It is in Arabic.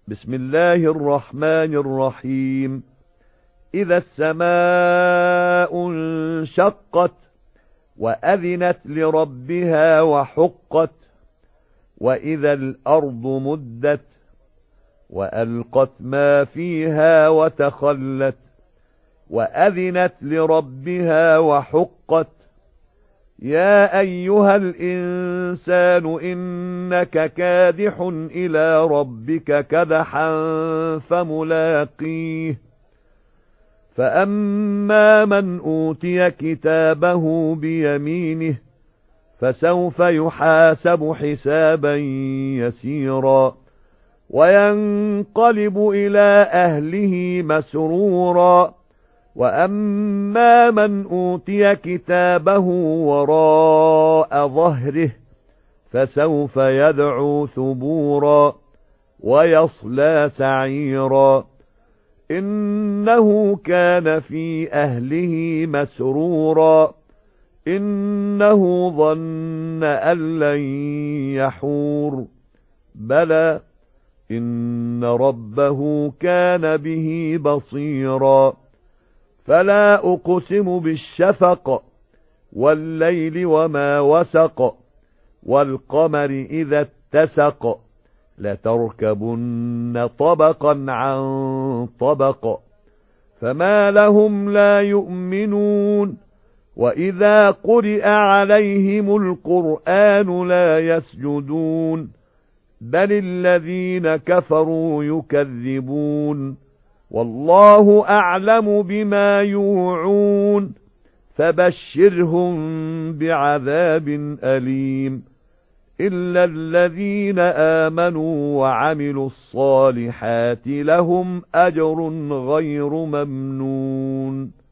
بسم الله الرحمن الرحيم. إذا السماء انشقت وأذنت لربها وحقت، وإذا الأرض مدت وألقت ما فيها وتخلت، وأذنت لربها وحقت. يا أيها الإنسان إنك كادح إلى ربك كدحا فملاقيه. فأما من أوتي كتابه بيمينه فسوف يحاسب حسابا يسيرا وينقلب إلى أهله مسرورا. وأما من أوتي كتابه وراء ظهره فسوف يدعو ثبورا ويصلى سعيرا. إنه كان في أهله مسرورا إنه ظن أن لن يحور. بلى إن ربه كان به بصيرا. فلا أقسم بالشفق والليل وما وسق والقمر إذا اتسق لتركبن طبقا عن طبق فما لهم لا يؤمنون. وإذا قرئ عليهم القرآن لا يسجدون بل الذين كفروا يكذبون. والله أعلم بما يوعون فبشرهم بعذاب أليم إلا الذين آمنوا وعملوا الصالحات لهم أجر غير ممنون.